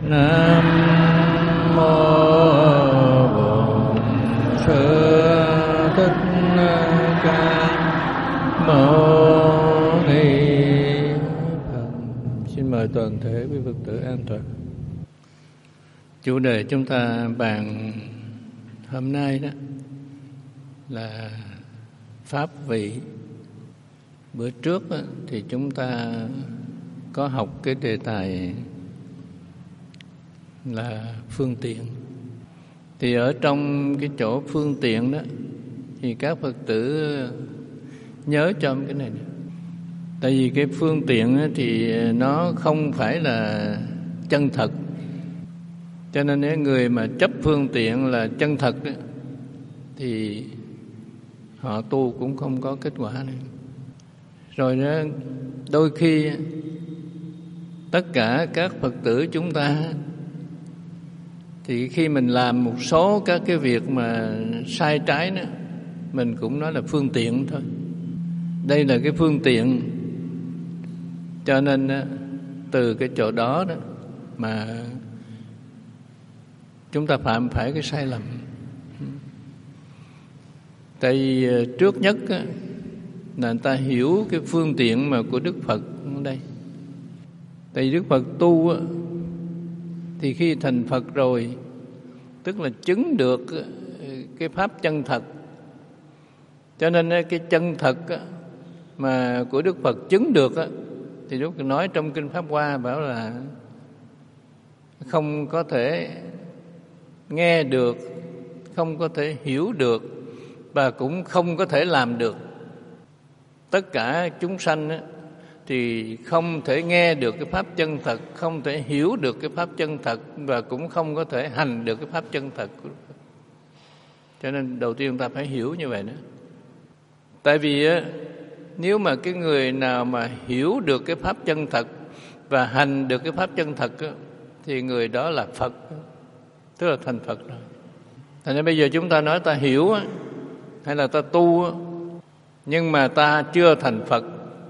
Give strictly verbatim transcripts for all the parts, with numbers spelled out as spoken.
Nam mô Bổn Sư Thích Ca Mâu Ni Phật. Xin mời toàn thể quý Phật tử an toàn. Chủ đề chúng ta bàn hôm nay đó là pháp vị. Bữa trước đó, thì chúng ta có học cái đề tài là phương tiện. Thì ở trong cái chỗ phương tiện đó thì các Phật tử nhớ cho cái này nữa. Tại vì cái phương tiện thì nó không phải là chân thật. Cho nên nếu người mà chấp phương tiện là chân thật đó, thì họ tu cũng không có kết quả này. Rồi đó, đôi khi tất cả các Phật tử chúng ta thì khi mình làm một số các cái việc mà sai trái đó, mình cũng nói là phương tiện thôi. Đây là cái phương tiện. Cho nên từ cái chỗ đó đó mà chúng ta phạm phải cái sai lầm. Tại vì trước nhất á, là người ta hiểu cái phương tiện mà của Đức Phật ở đây. Tại vì Đức Phật tu á, thì khi thành Phật rồi, tức là chứng được cái pháp chân thật. Cho nên cái chân thật á, mà của Đức Phật chứng được á, thì Đức Phật nói trong Kinh Pháp Hoa bảo là không có thể nghe được, không có thể hiểu được và cũng không có thể làm được. Tất cả chúng sanh á, thì không thể nghe được cái pháp chân thật, không thể hiểu được cái pháp chân thật và cũng không có thể hành được cái pháp chân thật của Đức Phật. Cho nên đầu tiên chúng ta phải hiểu như vậy nữa. Tại vì á, nếu mà cái người nào mà hiểu được cái pháp chân thật và hành được cái pháp chân thật á, thì người đó là Phật, tức là thành Phật rồi. Thành ra bây giờ chúng ta nói ta hiểu á, hay là ta tu á, nhưng mà ta chưa thành Phật,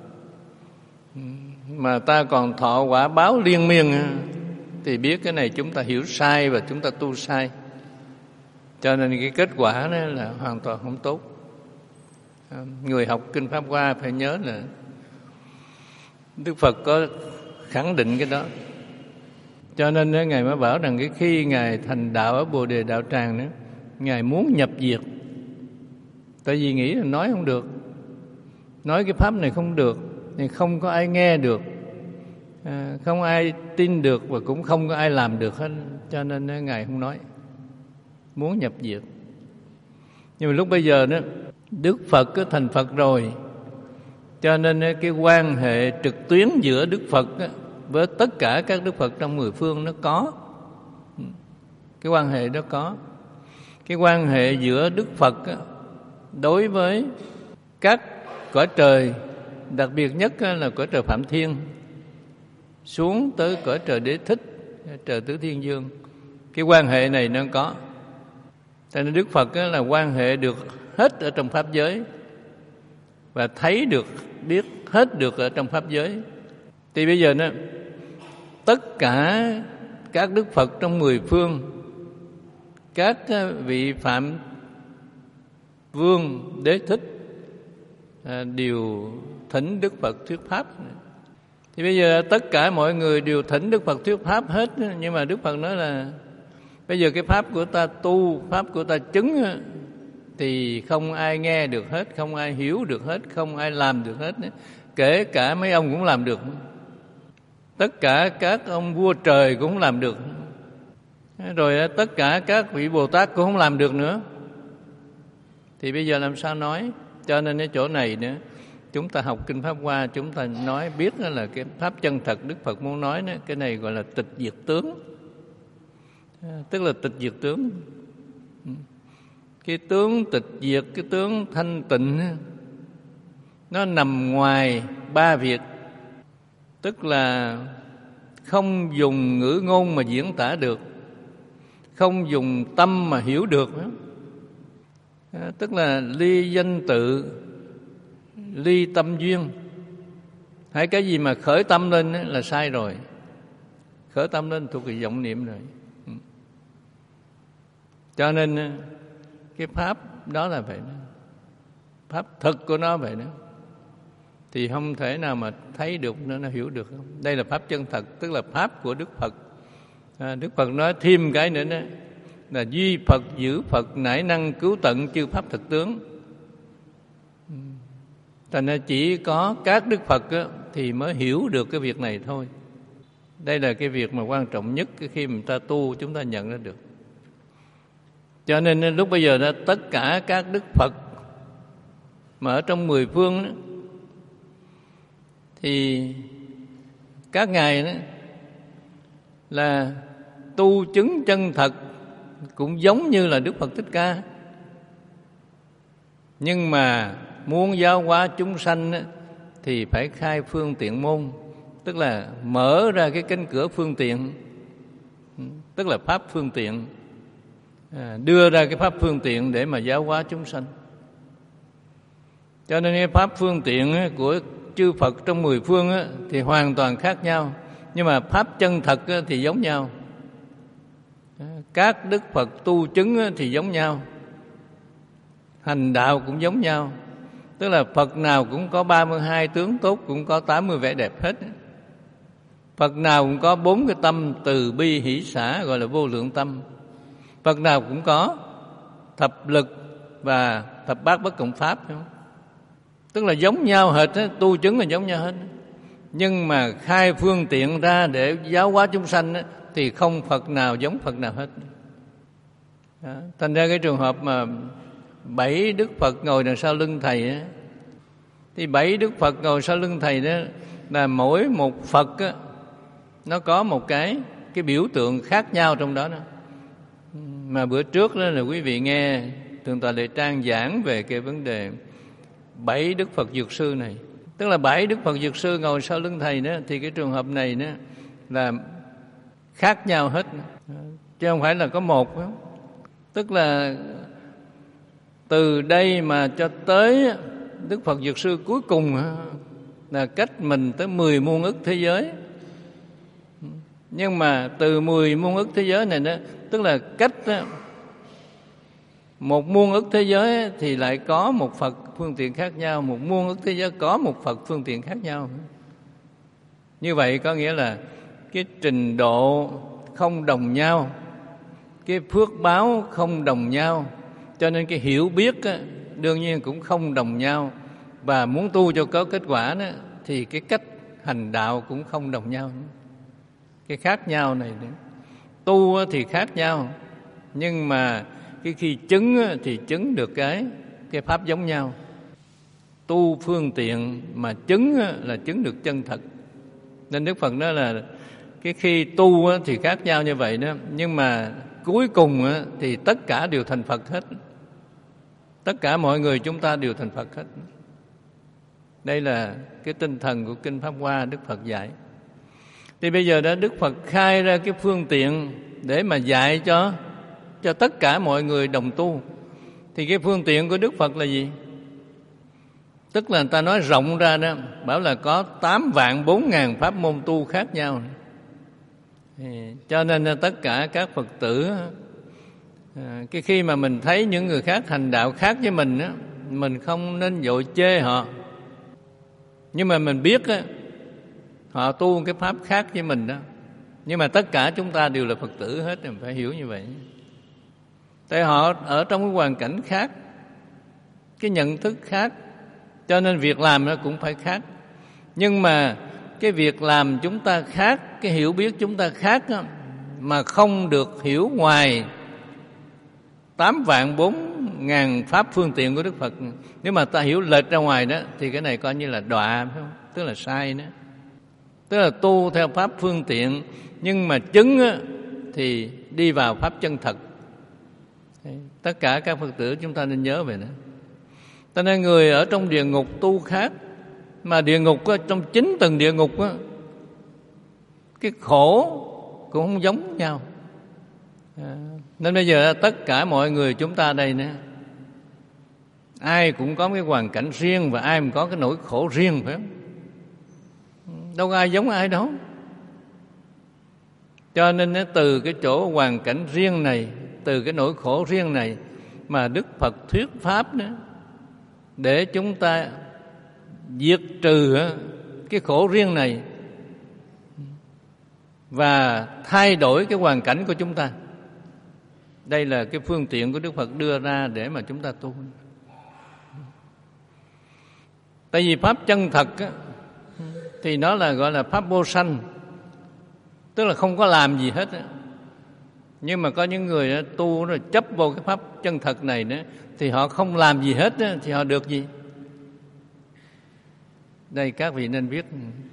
mà ta còn thọ quả báo liên miên, thì biết cái này chúng ta hiểu sai và chúng ta tu sai. Cho nên cái kết quả đó là hoàn toàn không tốt. Người học Kinh Pháp Hoa phải nhớ là Đức Phật có khẳng định cái đó. Cho nên Ngài mới bảo rằng cái khi Ngài thành đạo ở Bồ Đề Đạo Tràng đó, Ngài muốn nhập diệt. Tại vì nghĩ là nói không được, nói cái pháp này không được, thì không có ai nghe được, à, không ai tin được và cũng không có ai làm được hết. Cho nên Ngài không nói, muốn nhập diệt. Nhưng mà lúc bây giờ đó, Đức Phật có thành Phật rồi, cho nên cái quan hệ trực tuyến giữa Đức Phật với tất cả các Đức Phật trong mười phương nó có. Cái quan hệ đó có. Cái quan hệ giữa Đức Phật đối với các cõi trời, đặc biệt nhất là cõi trời Phạm Thiên, xuống tới cõi trời Đế Thích, trời Tứ Thiên Dương, cái quan hệ này nó có. Cho nên Đức Phật là quan hệ được hết ở trong pháp giới và thấy được, biết hết được ở trong pháp giới. Thì bây giờ nó tất cả các Đức Phật trong mười phương, các vị Phạm Vương, Đế Thích đều thỉnh Đức Phật thuyết pháp. Thì bây giờ tất cả mọi người đều thỉnh Đức Phật thuyết pháp hết. Nhưng mà Đức Phật nói là bây giờ cái pháp của ta tu, pháp của ta chứng thì không ai nghe được hết, không ai hiểu được hết, không ai làm được hết. Kể cả mấy ông cũng làm được, tất cả các ông vua trời cũng không làm được, rồi tất cả các vị Bồ Tát cũng không làm được nữa. Thì bây giờ làm sao nói? Cho nên cái chỗ này nữa, chúng ta học Kinh Pháp Hoa, chúng ta nói biết là cái pháp chân thật Đức Phật muốn nói đó, cái này gọi là tịch diệt tướng. Tức là tịch diệt tướng. Cái tướng tịch diệt, cái tướng thanh tịnh, nó nằm ngoài ba việc. Tức là không dùng ngữ ngôn mà diễn tả được, không dùng tâm mà hiểu được. Tức là ly danh tự, ly tâm duyên. Hay cái gì mà khởi tâm lên là sai rồi. khởi tâm lên thuộc về vọng niệm rồi. Cho nên cái pháp đó là vậy đó. Pháp thực của nó vậy đó. Thì không thể nào mà thấy được nữa, nó hiểu được không? Đây là pháp chân thật, tức là pháp của Đức Phật. À, Đức Phật nói thêm cái nữa đó là duy Phật giữ Phật nải năng cứu tận chư pháp thực tướng. Thành ra chỉ có các Đức Phật á, thì mới hiểu được cái việc này thôi. Đây là cái việc mà quan trọng nhất khi mà ta tu chúng ta nhận ra được. Cho nên lúc bây giờ đó, tất cả các Đức Phật mà ở trong mười phương đó, thì các ngài đó là tu chứng chân thật cũng giống như là Đức Phật Thích Ca. Nhưng mà muốn giáo hóa chúng sanh đó, thì phải khai phương tiện môn, tức là mở ra cái cánh cửa phương tiện, tức là pháp phương tiện, à, đưa ra cái pháp phương tiện để mà giáo hóa chúng sanh. Cho nên cái pháp phương tiện của chư Phật trong mười phương thì hoàn toàn khác nhau, nhưng mà pháp chân thật thì giống nhau. Các Đức Phật tu chứng thì giống nhau, hành đạo cũng giống nhau. Tức là Phật nào cũng có ba mươi hai tướng tốt, cũng có tám mươi vẻ đẹp hết. Phật nào cũng có bốn cái tâm từ bi hỷ xả, gọi là vô lượng tâm. Phật nào cũng có thập lực và thập bát bất cộng pháp. Tức là giống nhau hết, tu chứng là giống nhau hết. Nhưng mà khai phương tiện ra để giáo hóa chúng sanh thì không Phật nào giống Phật nào hết. Đó. Thành ra cái trường hợp mà bảy Đức Phật ngồi đằng sau lưng thầy á, thì bảy Đức Phật ngồi sau lưng thầy đó là mỗi một Phật á, nó có một cái cái biểu tượng khác nhau trong đó, đó. Mà bữa trước đó là quý vị nghe Thượng tọa Lệ Trang giảng về cái vấn đề bảy Đức Phật Dược Sư này. Tức là bảy Đức Phật Dược Sư ngồi sau lưng thầy đó, thì cái trường hợp này đó là khác nhau hết, chứ không phải là có một đó. Tức là từ đây mà cho tới Đức Phật Dược Sư cuối cùng là cách mình tới mười muôn ức thế giới. Nhưng mà từ mười muôn ức thế giới này đó, tức là cách đó, một muôn ức thế giới thì lại có một Phật phương tiện khác nhau, một muôn ức thế giới có một Phật phương tiện khác nhau. Như vậy có nghĩa là cái trình độ không đồng nhau, cái phước báo không đồng nhau, cho nên cái hiểu biết á, đương nhiên cũng không đồng nhau. Và muốn tu cho có kết quả đó, thì cái cách hành đạo cũng không đồng nhau. Cái khác nhau này nữa. Tu thì khác nhau, nhưng mà cái khi chứng thì chứng được cái cái pháp giống nhau. Tu phương tiện mà chứng là chứng được chân thật. Nên Đức Phật nói là cái khi tu thì khác nhau như vậy đó, nhưng mà cuối cùng thì tất cả đều thành Phật hết. Tất cả mọi người chúng ta đều thành Phật hết. Đây là cái tinh thần của Kinh Pháp Hoa Đức Phật dạy. Thì bây giờ đó Đức Phật khai ra cái phương tiện để mà dạy cho cho tất cả mọi người đồng tu. Thì cái phương tiện của Đức Phật là gì? Tức là người ta nói rộng ra đó, bảo là có tám vạn bốn ngàn pháp môn tu khác nhau. Thì cho nên là tất cả các Phật tử, à, cái khi mà mình thấy những người khác hành đạo khác với mình á, mình không nên vội chê họ. Nhưng mà mình biết á, họ tu cái pháp khác với mình đó. Nhưng mà tất cả chúng ta đều là Phật tử hết, mình phải hiểu như vậy. Tại họ ở trong cái hoàn cảnh khác, cái nhận thức khác, cho nên việc làm nó cũng phải khác. Nhưng mà cái việc làm chúng ta khác, cái hiểu biết chúng ta khác đó, mà không được hiểu ngoài tám vạn bốn ngàn pháp phương tiện của Đức Phật. Nếu mà ta hiểu lệch ra ngoài đó thì cái này coi như là đọa, phải không? Tức là sai đó. Tức là tu theo pháp phương tiện, nhưng mà chứng á, thì đi vào pháp chân thật. Tất cả các Phật tử chúng ta nên nhớ về đó. Cho nên người ở trong địa ngục tu khác, mà địa ngục á, trong chính từng địa ngục á, cái khổ cũng không giống nhau. À, nên bây giờ tất cả mọi người chúng ta đây nè, ai cũng có cái hoàn cảnh riêng và ai cũng có cái nỗi khổ riêng, phải không? Đâu có ai giống ai đâu. Cho nên từ cái chỗ hoàn cảnh riêng này, từ cái nỗi khổ riêng này mà Đức Phật thuyết pháp nữa, để chúng ta diệt trừ cái khổ riêng này và thay đổi cái hoàn cảnh của chúng ta. Đây là cái phương tiện của Đức Phật đưa ra để mà chúng ta tu. Tại vì pháp chân thật á, thì nó là gọi là pháp vô sanh, tức là không có làm gì hết á. Nhưng mà có những người á, tu rồi chấp vô cái pháp chân thật này nữa, thì họ không làm gì hết á, thì họ được gì? Đây các vị nên biết.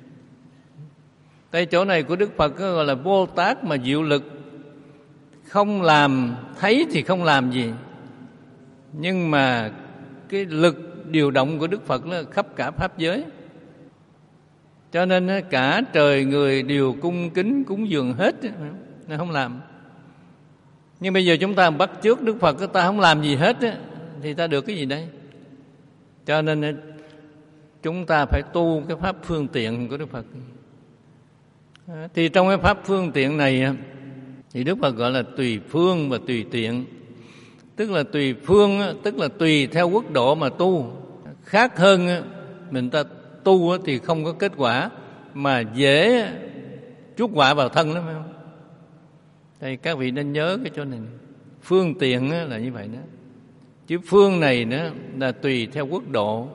Tại chỗ này của Đức Phật gọi là vô tác mà diệu lực, không làm, thấy thì không làm gì, nhưng mà cái lực điều động của Đức Phật nó khắp cả pháp giới. Cho nên cả trời người đều cung kính cúng dường hết, nó không làm. Nhưng bây giờ chúng ta bắt chước Đức Phật, ta không làm gì hết thì ta được cái gì đây? Cho nên chúng ta phải tu cái pháp phương tiện của Đức Phật. Thì trong cái pháp phương tiện này thì Đức Phật gọi là tùy phương và tùy tiện. Tức là tùy phương, tức là tùy theo quốc độ mà tu. Khác hơn mình ta tu thì không có kết quả, mà dễ chuốc họa vào thân lắm, phải không? Đây các vị nên nhớ cái chỗ này. Phương tiện là như vậy đó. Chứ phương này nữa là tùy theo quốc độ.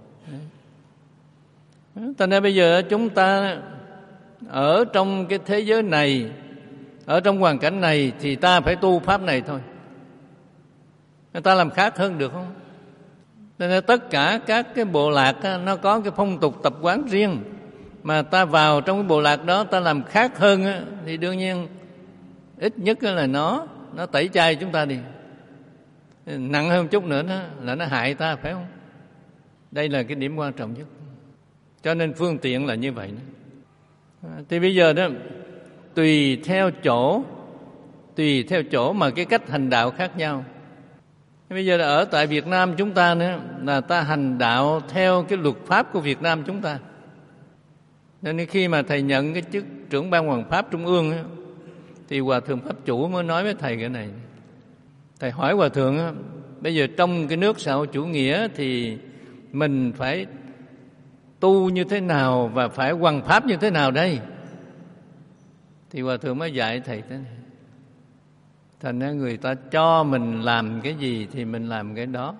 Thành ra bây giờ chúng ta ở trong cái thế giới này, ở trong hoàn cảnh này thì ta phải tu pháp này thôi. Người ta làm khác hơn được không? Nên tất cả các cái bộ lạc nó có cái phong tục tập quán riêng, mà ta vào trong cái bộ lạc đó ta làm khác hơn thì đương nhiên ít nhất là nó nó tẩy chay chúng ta đi. Nặng hơn chút nữa đó, là nó hại ta, phải không? Đây là cái điểm quan trọng nhất. Cho nên phương tiện là như vậy đó. Thì bây giờ đó, tùy theo chỗ, tùy theo chỗ mà cái cách hành đạo khác nhau. Bây giờ là ở tại Việt Nam chúng ta nữa, là ta hành đạo theo cái luật pháp của Việt Nam chúng ta. Nên khi mà thầy nhận cái chức trưởng ban Hoàng pháp Trung ương á, thì Hòa thượng Pháp Chủ mới nói với thầy cái này. Thầy hỏi Hòa thượng á, bây giờ trong cái nước xã hội chủ nghĩa thì mình phải tu như thế nào và phải hoằng pháp như thế nào đây? Thì Hòa thượng mới dạy thầy thế này. Thành ra người ta cho mình làm cái gì thì mình làm cái đó.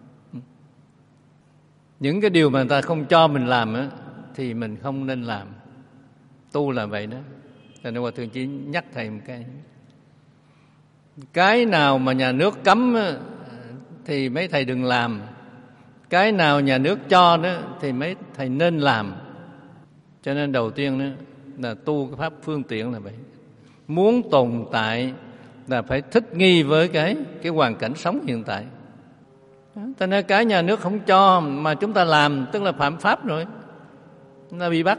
Những cái điều mà người ta không cho mình làm á, thì mình không nên làm. Tu là vậy đó. Thành ra Hòa thượng chỉ nhắc thầy một cái. Cái nào mà nhà nước cấm á, thì mấy thầy đừng làm. Cái nào nhà nước cho đó thì mấy thầy nên làm. Cho nên đầu tiên đó là tu cái pháp phương tiện là vậy. Muốn tồn tại là phải thích nghi với cái cái hoàn cảnh sống hiện tại. Cho nên cái nhà nước không cho mà chúng ta làm tức là phạm pháp rồi, chúng ta bị bắt,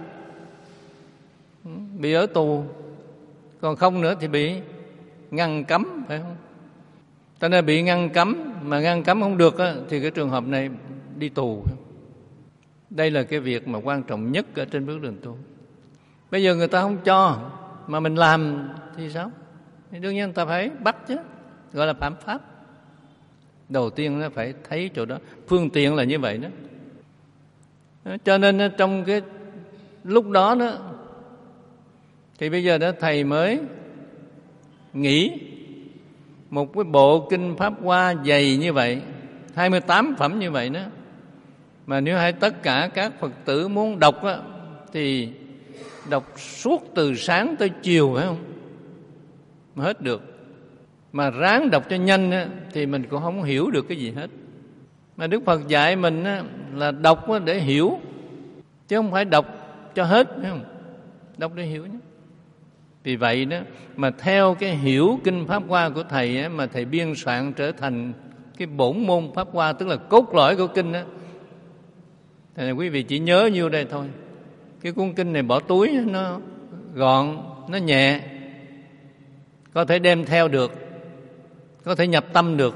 bị ở tù. Còn không nữa thì bị ngăn cấm, phải không? Cho nên bị ngăn cấm, mà ngăn cấm không được á, thì cái trường hợp này đi tù. Đây là cái việc mà quan trọng nhất ở trên bước đường tu. Bây giờ người ta không cho mà mình làm thì sao? Thì đương nhiên người ta phải bắt chứ, gọi là phạm pháp. Đầu tiên nó phải thấy chỗ đó. Phương tiện là như vậy đó. Cho nên trong cái lúc đó đó thì bây giờ đó thầy mới nghĩ một cái bộ kinh Pháp Hoa dày như vậy, hai mươi tám phẩm như vậy đó, mà nếu hay tất cả các Phật tử muốn đọc á, thì đọc suốt từ sáng tới chiều, phải không? Mà hết được. Mà ráng đọc cho nhanh á, thì mình cũng không hiểu được cái gì hết. Mà Đức Phật dạy mình á, là đọc á, để hiểu, chứ không phải đọc cho hết, phải không? Đọc để hiểu nhé. Vì vậy đó, mà theo cái hiểu kinh Pháp Hoa của thầy á, mà thầy biên soạn trở thành cái bổn môn Pháp Hoa, tức là cốt lõi của kinh á. Thì quý vị chỉ nhớ nhiêu đây thôi. Cái cuốn kinh này bỏ túi nó gọn, nó nhẹ, có thể đem theo được, có thể nhập tâm được.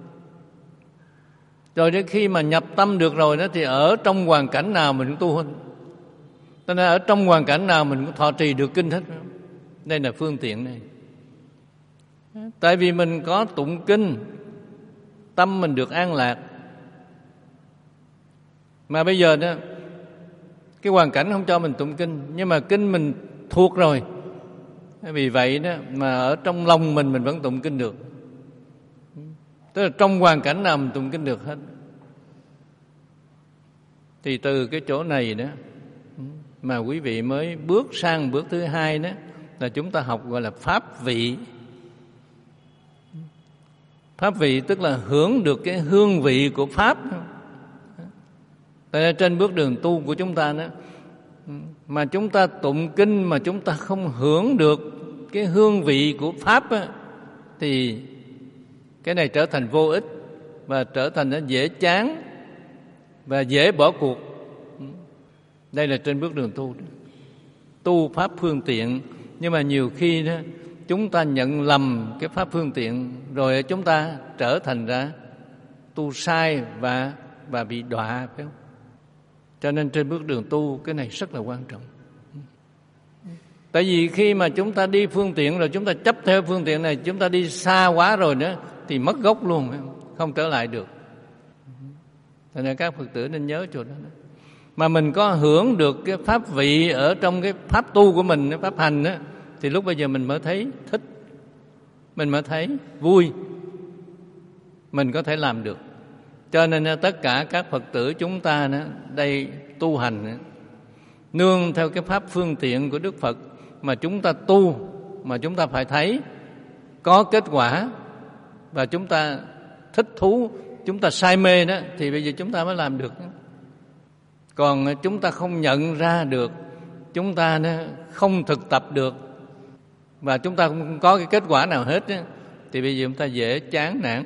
Rồi đến khi mà nhập tâm được rồi đó, thì ở trong hoàn cảnh nào mình cũng tu hơn. Cho nên ở trong hoàn cảnh nào mình cũng thọ trì được kinh hết. Đây là phương tiện này. Tại vì mình có tụng kinh, tâm mình được an lạc. Mà bây giờ đó, cái hoàn cảnh không cho mình tụng kinh, nhưng mà kinh mình thuộc rồi. Vì vậy đó mà ở trong lòng mình mình vẫn tụng kinh được. Tức là trong hoàn cảnh nào mình tụng kinh được hết. Thì từ cái chỗ này đó mà quý vị mới bước sang bước thứ hai đó là chúng ta học gọi là pháp vị. Pháp vị tức là hưởng được cái hương vị của pháp. Tại nên trên bước đường tu của chúng ta đó, mà chúng ta tụng kinh mà chúng ta không hưởng được cái hương vị của pháp á, thì cái này trở thành vô ích và trở thành nó dễ chán và dễ bỏ cuộc. Đây là trên bước đường tu. Tu pháp phương tiện, nhưng mà nhiều khi đó chúng ta nhận lầm cái pháp phương tiện, rồi chúng ta trở thành ra tu sai và và bị đọa, phải không? Cho nên trên bước đường tu cái này rất là quan trọng. Tại vì khi mà chúng ta đi phương tiện rồi, chúng ta chấp theo phương tiện này, chúng ta đi xa quá rồi nữa thì mất gốc luôn, không, không trở lại được. Cho nên các Phật tử nên nhớ chỗ đó. Mà mình có hưởng được cái pháp vị ở trong cái pháp tu của mình, cái pháp hành đó, thì lúc bây giờ mình mới thấy thích, mình mới thấy vui, mình có thể làm được. Cho nên tất cả các Phật tử chúng ta đó, đây tu hành đó, nương theo cái pháp phương tiện của Đức Phật mà chúng ta tu, mà chúng ta phải thấy có kết quả và chúng ta thích thú, chúng ta say mê đó, thì bây giờ chúng ta mới làm được. Còn chúng ta không nhận ra được, chúng ta không thực tập được và chúng ta không có cái kết quả nào hết, thì bây giờ chúng ta dễ chán nản.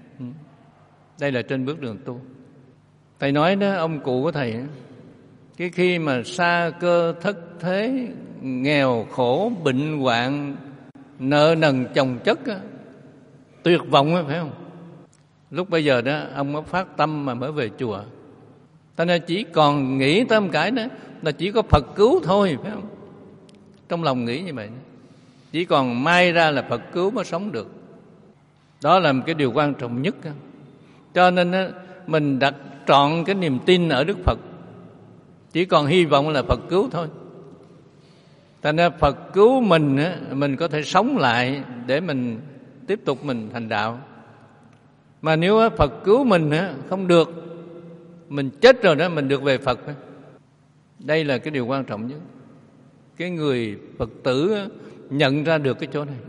Đây là trên bước đường tu. Thầy nói đó, ông cụ của thầy, cái khi mà sa cơ thất thế, nghèo khổ, bệnh hoạn, nợ nần chồng chất, tuyệt vọng, phải không? Lúc bây giờ đó ông mới phát tâm mà mới về chùa. Ta nên chỉ còn nghĩ tới một cái đó là chỉ có Phật cứu thôi, phải không? Trong lòng nghĩ như vậy, chỉ còn mai ra là Phật cứu mới sống được. Đó là một cái điều quan trọng nhất. Cho nên mình đặt trọn cái niềm tin ở Đức Phật, chỉ còn hy vọng là Phật cứu thôi. Thành ra Phật cứu mình, mình có thể sống lại để mình tiếp tục mình thành đạo. Mà nếu Phật cứu mình không được, mình chết rồi đó, mình được về Phật. Đây là cái điều quan trọng nhất. Cái người Phật tử nhận ra được cái chỗ này.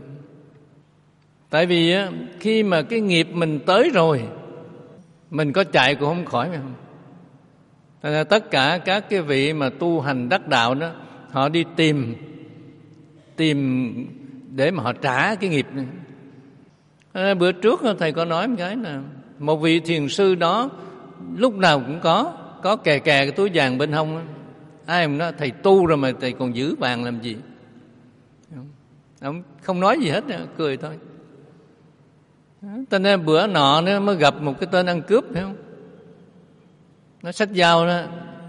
Tại vì khi mà cái nghiệp mình tới rồi, mình có chạy cũng không khỏi, phải không? Thành ra tất cả các cái vị mà tu hành đắc đạo đó, họ đi tìm tìm để mà họ trả cái nghiệp này. À, bữa trước thầy có nói một cái là một vị thiền sư đó lúc nào cũng có có kè kè cái túi vàng bên hông đó. Ai mà nói thầy tu rồi mà thầy còn giữ vàng làm gì? Ông không nói gì hết, cười thôi. Cho nên bữa nọ nó mới gặp một cái tên ăn cướp, phải không? Nó xách dao đó,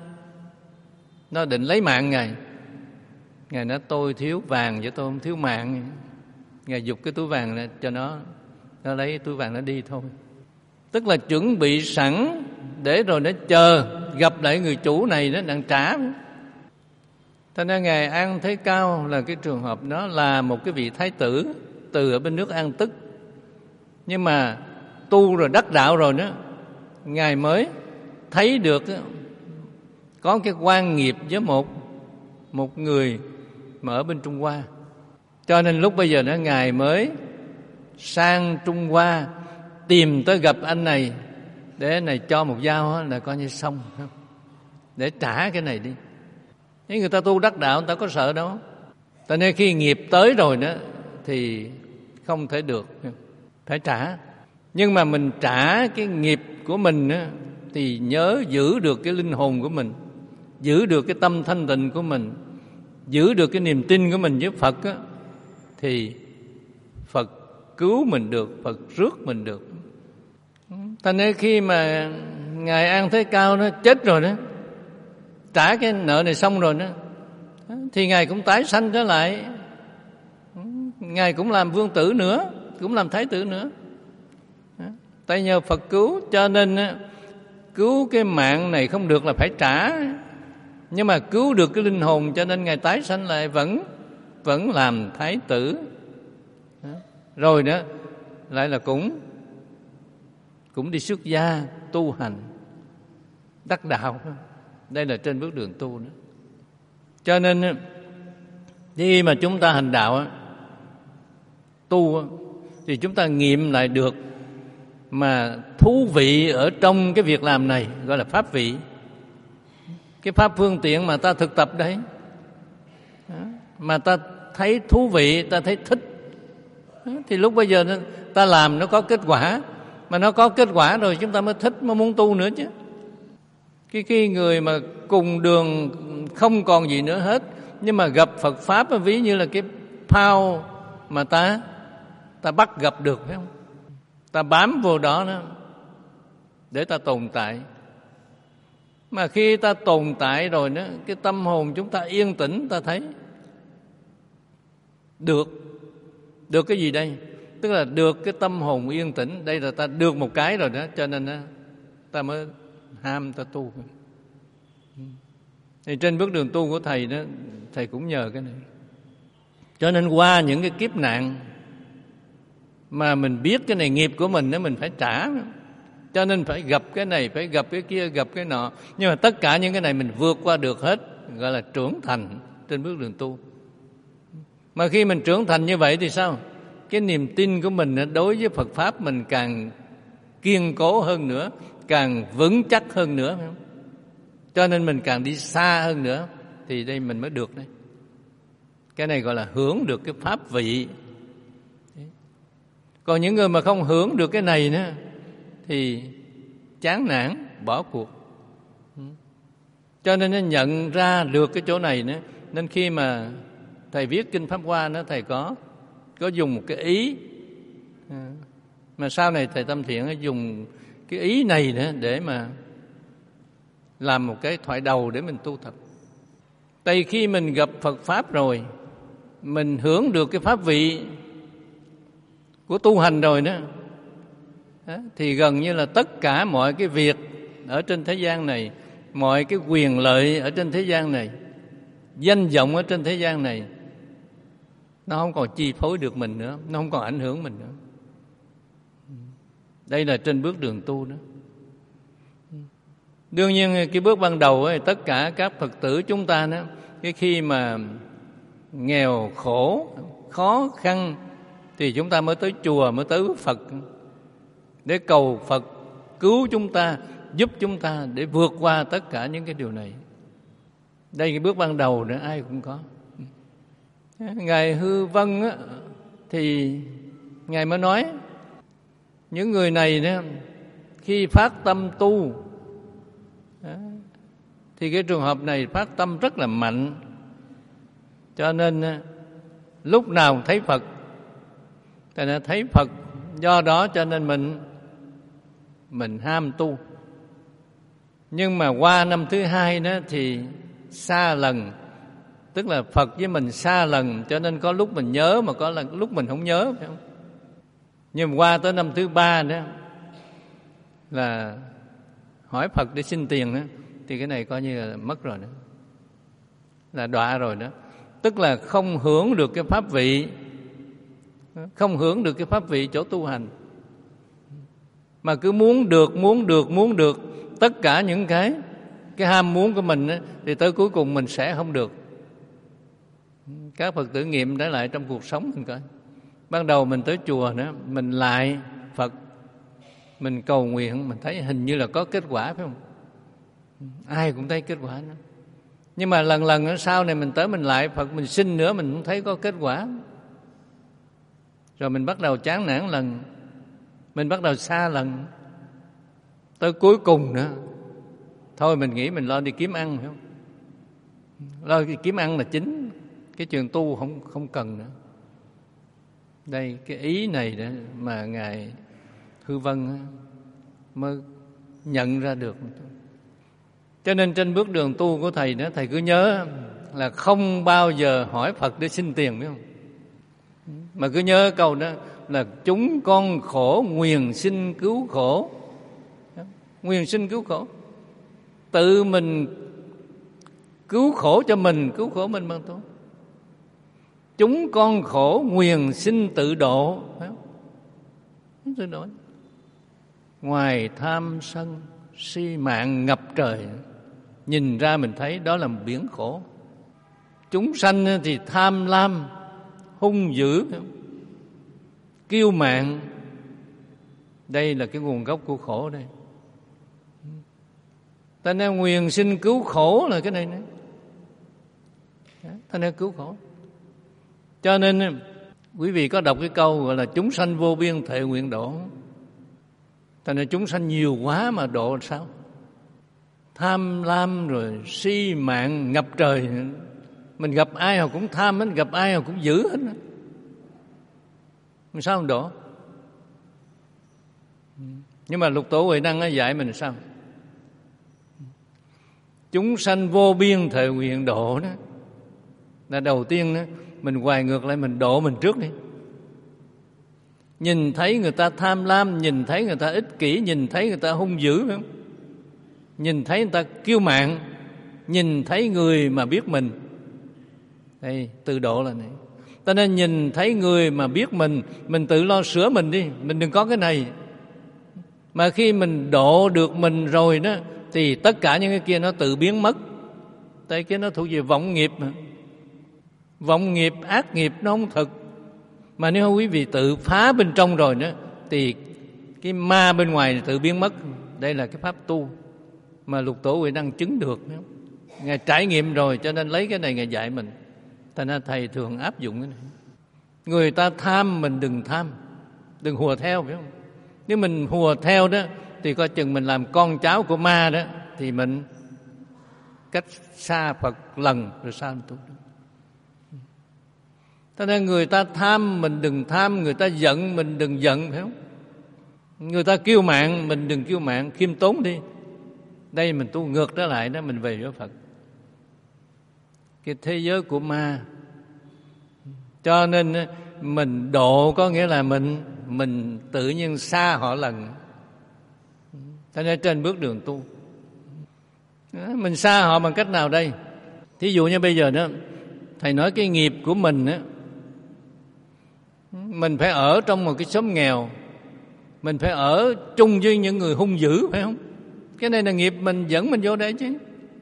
nó định lấy mạng Ngài. Ngài nói tôi thiếu vàng chứ tôi không thiếu mạng. Ngài giục cái túi vàng này cho nó, nó lấy túi vàng nó đi thôi. Tức là chuẩn bị sẵn để rồi nó chờ gặp lại người chủ này nó đang trả. Thế nên Ngài An Thế Cao là cái trường hợp đó, là một cái vị thái tử từ ở bên nước An Tức. Nhưng mà tu rồi đắc đạo rồi đó, Ngài mới thấy được có cái quan nghiệp với một một người mà ở bên Trung Hoa. Cho nên lúc bây giờ đó Ngài mới sang Trung Hoa tìm tới gặp anh này để này cho một dao là coi như xong, không? Để trả cái này đi. Nếu người ta tu đắc đạo người ta có sợ đâu. Cho nên khi nghiệp tới rồi đó thì không thể được, phải trả. Nhưng mà mình trả cái nghiệp của mình đó, thì nhớ giữ được cái linh hồn của mình, giữ được cái tâm thanh tịnh của mình, giữ được cái niềm tin của mình với Phật á, thì Phật cứu mình được, Phật rước mình được. Thành nên khi mà Ngài An Thế Cao nó chết rồi đó, trả cái nợ này xong rồi đó, thì Ngài cũng tái sanh trở lại Ngài cũng làm vương tử nữa, cũng làm thái tử nữa. Tại nhờ Phật cứu, cho nên cứu cái mạng này không được là phải trả. Nhưng mà cứu được cái linh hồn, cho nên Ngài tái sanh lại vẫn vẫn làm thái tử. Rồi nữa lại là cũng cũng đi xuất gia tu hành đắc đạo. Đây là trên bước đường tu nữa. Cho nên khi mà chúng ta hành đạo tu thì chúng ta nghiệm lại được mà thú vị ở trong cái việc làm này, gọi là pháp vị. Cái pháp phương tiện mà ta thực tập đấy, mà ta thấy thú vị, ta thấy thích, thì lúc bây giờ ta làm nó có kết quả. Mà nó có kết quả rồi chúng ta mới thích, mới muốn tu nữa chứ. Cái khi người mà cùng đường không còn gì nữa hết, nhưng mà gặp Phật Pháp ví như là cái phao mà ta ta bắt gặp được, phải không? Ta bám vô đó đó để ta tồn tại. Mà khi ta tồn tại rồi đó, cái tâm hồn chúng ta yên tĩnh, ta thấy được. Được cái gì đây? Tức là được cái tâm hồn yên tĩnh. Đây là ta được một cái rồi đó, cho nên đó, ta mới ham ta tu. Thì trên bước đường tu của Thầy đó, Thầy cũng nhờ cái này. Cho nên qua những cái kiếp nạn mà mình biết cái này nghiệp của mình đó, mình phải trả. Cho nên phải gặp cái này, phải gặp cái kia, gặp cái nọ. Nhưng mà tất cả những cái này mình vượt qua được hết, gọi là trưởng thành trên bước đường tu. Mà khi mình trưởng thành như vậy thì sao? Cái niềm tin của mình đối với Phật Pháp mình càng kiên cố hơn nữa, càng vững chắc hơn nữa. Phải không? Cho nên mình càng đi xa hơn nữa, thì đây mình mới được đây. Cái này gọi là hưởng được cái pháp vị. Còn những người mà không hưởng được cái này nữa thì chán nản, bỏ cuộc. Cho nên nó nhận ra được cái chỗ này nữa. Nên khi mà Thầy viết Kinh Pháp Hoa đó, Thầy có có dùng một cái ý mà sau này Thầy Tâm Thiện dùng cái ý này nữa để mà làm một cái thoại đầu để mình tu tập. Tại khi mình gặp Phật Pháp rồi, mình hưởng được cái pháp vị của tu hành rồi đó, thì gần như là tất cả mọi cái việc ở trên thế gian này, mọi cái quyền lợi ở trên thế gian này, danh vọng ở trên thế gian này, nó không còn chi phối được mình nữa, nó không còn ảnh hưởng mình nữa. Đây là trên bước đường tu đó. Đương nhiên cái bước ban đầu ấy, tất cả các Phật tử chúng ta đó, cái khi mà nghèo khổ, khó khăn thì chúng ta mới tới chùa, mới tới Phật để cầu Phật cứu chúng ta, giúp chúng ta để vượt qua tất cả những cái điều này. Đây cái bước ban đầu nữa, ai cũng có. Ngài Hư Vân á, thì Ngài mới nói những người này đó, khi phát tâm tu đó, thì cái trường hợp này phát tâm rất là mạnh. Cho nên lúc nào thấy Phật, tại nên thấy Phật, do đó cho nên mình mình ham tu. Nhưng mà qua năm thứ hai đó thì xa lần, tức là Phật với mình xa lần, cho nên có lúc mình nhớ mà có lúc mình không nhớ, phải không? Nhưng mà qua tới năm thứ ba đó là hỏi Phật để xin tiền đó, thì cái này coi như là mất rồi đó, là đọa rồi đó. Tức là không hưởng được cái pháp vị, không hưởng được cái pháp vị chỗ tu hành, mà cứ muốn được, muốn được, muốn được tất cả những cái cái ham muốn của mình ấy, thì tới cuối cùng mình sẽ không được. Các Phật tử nghiệm trở lại trong cuộc sống mình coi. Ban đầu mình tới chùa nữa, mình lại Phật, mình cầu nguyện, mình thấy hình như là có kết quả, phải không? Ai cũng thấy kết quả nữa. Nhưng mà lần lần sau này mình tới mình lại Phật, mình xin nữa mình cũng thấy có kết quả. Rồi mình bắt đầu chán nản lần, mình bắt đầu xa lần. Tới cuối cùng nữa, thôi mình nghĩ mình lo đi kiếm ăn, phải không? Lo đi kiếm ăn là chính, cái trường tu không không cần nữa. Đây cái ý này đó mà Ngài Hư Vân mới nhận ra được. Cho nên trên bước đường tu của Thầy đó, Thầy cứ nhớ là không bao giờ hỏi Phật để xin tiền, biết không? Mà cứ nhớ câu đó là chúng con khổ nguyền xin cứu khổ. Nguyền sinh cứu khổ. Tự mình cứu khổ cho mình, cứu khổ mình bằng tốt. Chúng con khổ nguyền xin tự độ. Phải không? Tự độ. Ngoài tham sân si mạng ngập trời, nhìn ra mình thấy đó là một biển khổ. Chúng sanh thì tham lam, hung dữ, kiêu mạn. Đây là cái nguồn gốc của khổ đây. Ta nên nguyền sinh cứu khổ là cái này nữa. Ta nên cứu khổ. Cho nên quý vị có đọc cái câu gọi là chúng sanh vô biên thệ nguyện độ. Ta nên chúng sanh nhiều quá mà độ sao? Tham lam rồi si mạng ngập trời. Mình gặp ai họ cũng tham hết, gặp ai họ cũng dữ hết. Mình sao không độ? Nhưng mà Lục Tổ Huệ Năng dạy mình sao? Chúng sanh vô biên thệ nguyện độ đó. Là đầu tiên đó, mình hoài ngược lại, mình độ mình trước đi. Nhìn thấy người ta tham lam, nhìn thấy người ta ích kỷ, nhìn thấy người ta hung dữ, phải không? Nhìn thấy người ta kiêu mạn, nhìn thấy người mà biết mình. Đây, tự độ là này. Ta nên nhìn thấy người mà biết mình, mình tự lo sửa mình đi, mình đừng có cái này. Mà khi mình độ được mình rồi đó, thì tất cả những cái kia nó tự biến mất. Tại cái nó thuộc về vọng nghiệp mà. Vọng nghiệp, ác nghiệp nó không thực. Mà nếu quý vị tự phá bên trong rồi đó, thì cái ma bên ngoài tự biến mất. Đây là cái pháp tu mà Lục Tổ Huệ Năng chứng được. Ngài trải nghiệm rồi, cho nên lấy cái này Ngài dạy mình. Thành ra Thầy thường áp dụng cái này. Người ta tham mình đừng tham, đừng hùa theo, phải không? Nếu mình hùa theo đó thì coi chừng mình làm con cháu của ma đó, thì mình cách xa Phật lần rồi sao mình tu được. Cho nên người ta tham mình đừng tham, người ta giận mình đừng giận, phải không? Người ta kiêu mạn mình đừng kiêu mạn, khiêm tốn đi. Đây mình tu ngược trở lại đó, mình về với Phật. Cái thế giới của ma. Cho nên mình độ có nghĩa là mình mình tự nhiên xa họ lần. Cho nên trên bước đường tu, mình xa họ bằng cách nào đây? Thí dụ như bây giờ đó, Thầy nói cái nghiệp của mình á, mình phải ở trong một cái xóm nghèo, mình phải ở chung với những người hung dữ, phải không? Cái này là nghiệp mình dẫn mình vô đây chứ.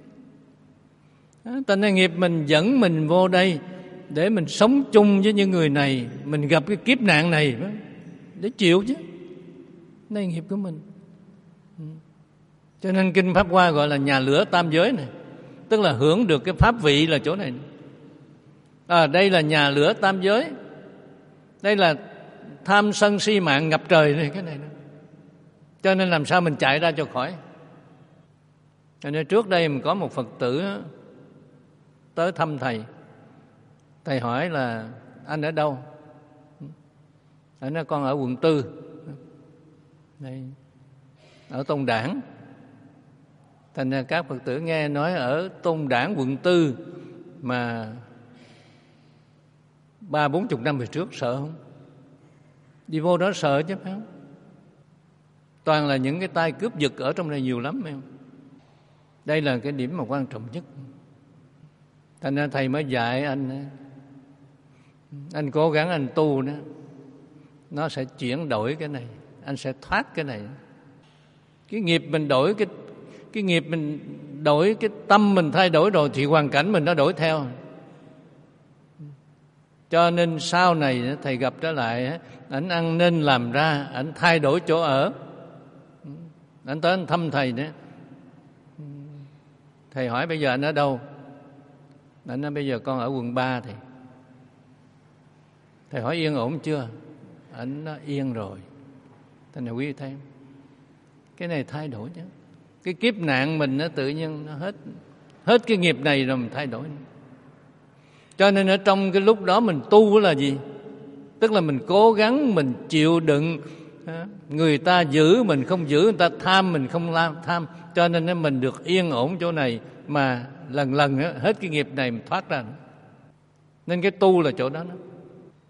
Thành ra nghiệp mình dẫn mình vô đây để mình sống chung với những người này, mình gặp cái kiếp nạn này để chịu chứ. Đây là nghiệp của mình. Cho nên Kinh Pháp Hoa gọi là nhà lửa tam giới này, tức là hưởng được cái pháp vị là chỗ này. À, đây là nhà lửa tam giới. Đây là tham sân si mạng ngập trời này, cái này đó. Cho nên làm sao mình chạy ra cho khỏi. Cho nên trước đây mình có một Phật tử tới thăm Thầy. Thầy hỏi là anh ở đâu? Anh nói con ở quận tư. Đây, ở Tôn Đản. Thành ra các Phật tử nghe nói ở Tôn Đản quận tư mà ba bốn chục năm về trước sợ không? Đi vô đó sợ chứ, phải không? Toàn là những cái tay cướp giật ở trong này nhiều lắm, phải không? Đây là cái điểm mà quan trọng nhất. Thành ra Thầy mới dạy anh, anh cố gắng anh tu đó, nó sẽ chuyển đổi cái này, anh sẽ thoát cái này. Cái nghiệp mình đổi, cái cái nghiệp mình đổi, cái tâm mình thay đổi rồi thì hoàn cảnh mình nó đổi theo. Cho nên sau này Thầy gặp trở lại, ảnh ăn nên làm ra, ảnh thay đổi chỗ ở. Ảnh tới anh thăm Thầy nữa. Thầy hỏi bây giờ anh ở đâu? Ảnh nói bây giờ con ở quận ba Thầy. Thầy hỏi yên ổn chưa? Ảnh nói yên rồi. Thành này quý vị thấy, cái này thay đổi chứ. Cái kiếp nạn mình nó tự nhiên nó hết hết cái nghiệp này rồi mình thay đổi. Cho nên ở trong cái lúc đó mình tu là gì? Tức là mình cố gắng, mình chịu đựng. Người ta giữ mình không giữ, người ta tham mình không tham. Cho nên mình được yên ổn chỗ này, mà lần lần hết cái nghiệp này mình thoát ra. Nên cái tu là chỗ đó đó.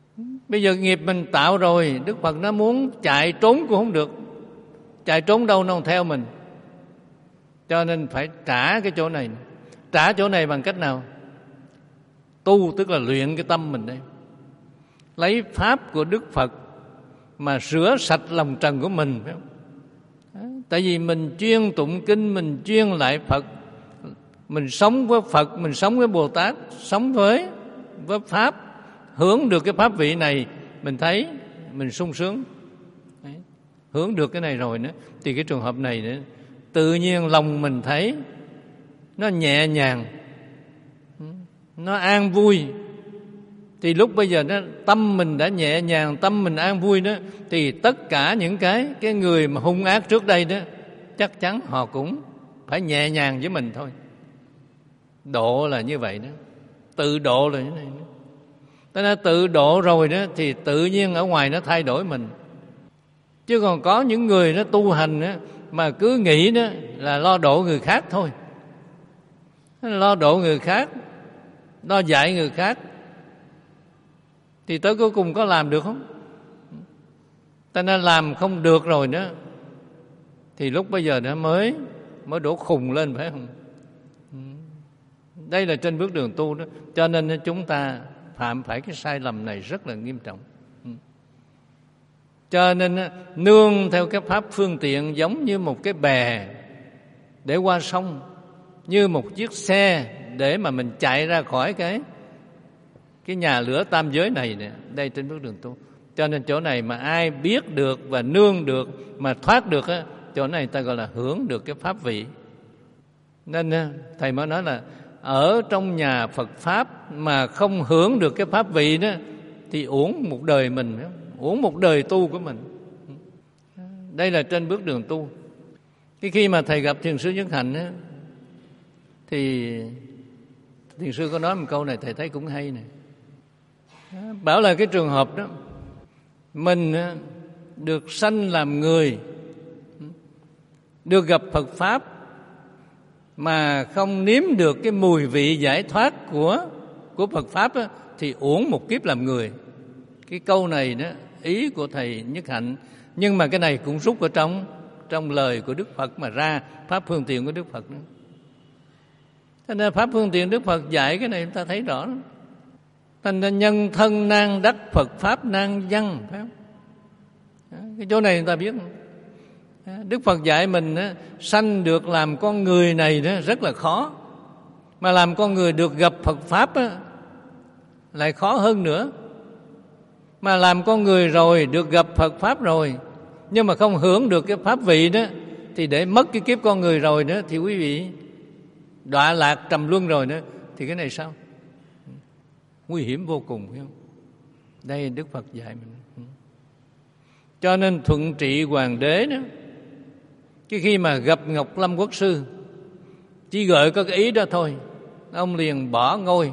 Bây giờ nghiệp mình tạo rồi, Đức Phật nó muốn chạy trốn cũng không được. Chạy trốn đâu nó không theo mình. Cho nên phải trả cái chỗ này. Trả chỗ này bằng cách nào? Tu tức là luyện cái tâm mình đây. Lấy pháp của Đức Phật mà rửa sạch lòng trần của mình, phải không? Tại vì mình chuyên tụng kinh, mình chuyên lại Phật, mình sống với Phật, mình sống với Bồ Tát, sống với với pháp, hưởng được cái pháp vị này, mình thấy mình sung sướng. Đấy. Hưởng được cái này rồi nữa, thì cái trường hợp này nữa, tự nhiên lòng mình thấy nó nhẹ nhàng, nó an vui. Thì lúc bây giờ đó, tâm mình đã nhẹ nhàng, tâm mình an vui đó, thì tất cả những cái cái người mà hung ác trước đây đó, chắc chắn họ cũng phải nhẹ nhàng với mình thôi. Độ là như vậy đó, tự độ là như thế này đó. Thế nên tự độ rồi đó thì tự nhiên ở ngoài nó thay đổi mình. Chứ còn có những người nó tu hành đó, mà cứ nghĩ đó là lo độ người khác thôi, lo độ người khác, lo dạy người khác, thì tới cuối cùng có làm được không? Ta nên làm không được rồi đó, thì lúc bây giờ nó mới mới đổ khùng lên, phải không? Đây là trên bước đường tu đó. Cho nên chúng ta phạm phải cái sai lầm này rất là nghiêm trọng. Cho nên nương theo cái pháp phương tiện giống như một cái bè để qua sông, như một chiếc xe để mà mình chạy ra khỏi cái cái nhà lửa tam giới này nè. Đây trên bước đường tu. Cho nên chỗ này mà ai biết được và nương được mà thoát được á, chỗ này ta gọi là hưởng được cái pháp vị. Nên thầy mới nói là ở trong nhà Phật Pháp mà không hưởng được cái pháp vị đó thì uổng một đời mình, uổng một đời tu của mình. Đây là trên bước đường tu. Cái khi mà thầy gặp thiền sư Nhất Hạnh á, thì thiền sư có nói một câu này thầy thấy cũng hay này. Bảo là cái trường hợp đó mình được sanh làm người, được gặp Phật Pháp mà không nếm được cái mùi vị giải thoát của của Phật Pháp á, thì uổng một kiếp làm người. Cái câu này đó ý của thầy Nhất Hạnh, nhưng mà cái này cũng rút ở trong trong lời của Đức Phật mà ra, pháp phương tiện của Đức Phật nữa. Cho nên pháp phương tiện Đức Phật dạy cái này chúng ta thấy rõ. Thành ra nhân thân nan đắc, Phật Pháp nan văn, phải không? Cái chỗ này người ta biết. Đức Phật dạy mình á, sanh được làm con người này đó rất là khó, mà làm con người được gặp Phật Pháp á, lại khó hơn nữa. Mà làm con người rồi, được gặp Phật Pháp rồi, nhưng mà không hưởng được cái pháp vị đó, thì để mất cái kiếp con người rồi đó, thì quý vị đọa lạc trầm luân rồi nữa, thì cái này sao? Nguy hiểm vô cùng, phải không? Đây Đức Phật dạy mình. Cho nên Thuận Trị Hoàng đế đó, cái khi mà gặp Ngọc Lâm Quốc sư, chỉ gợi có cái ý đó thôi, ông liền bỏ ngôi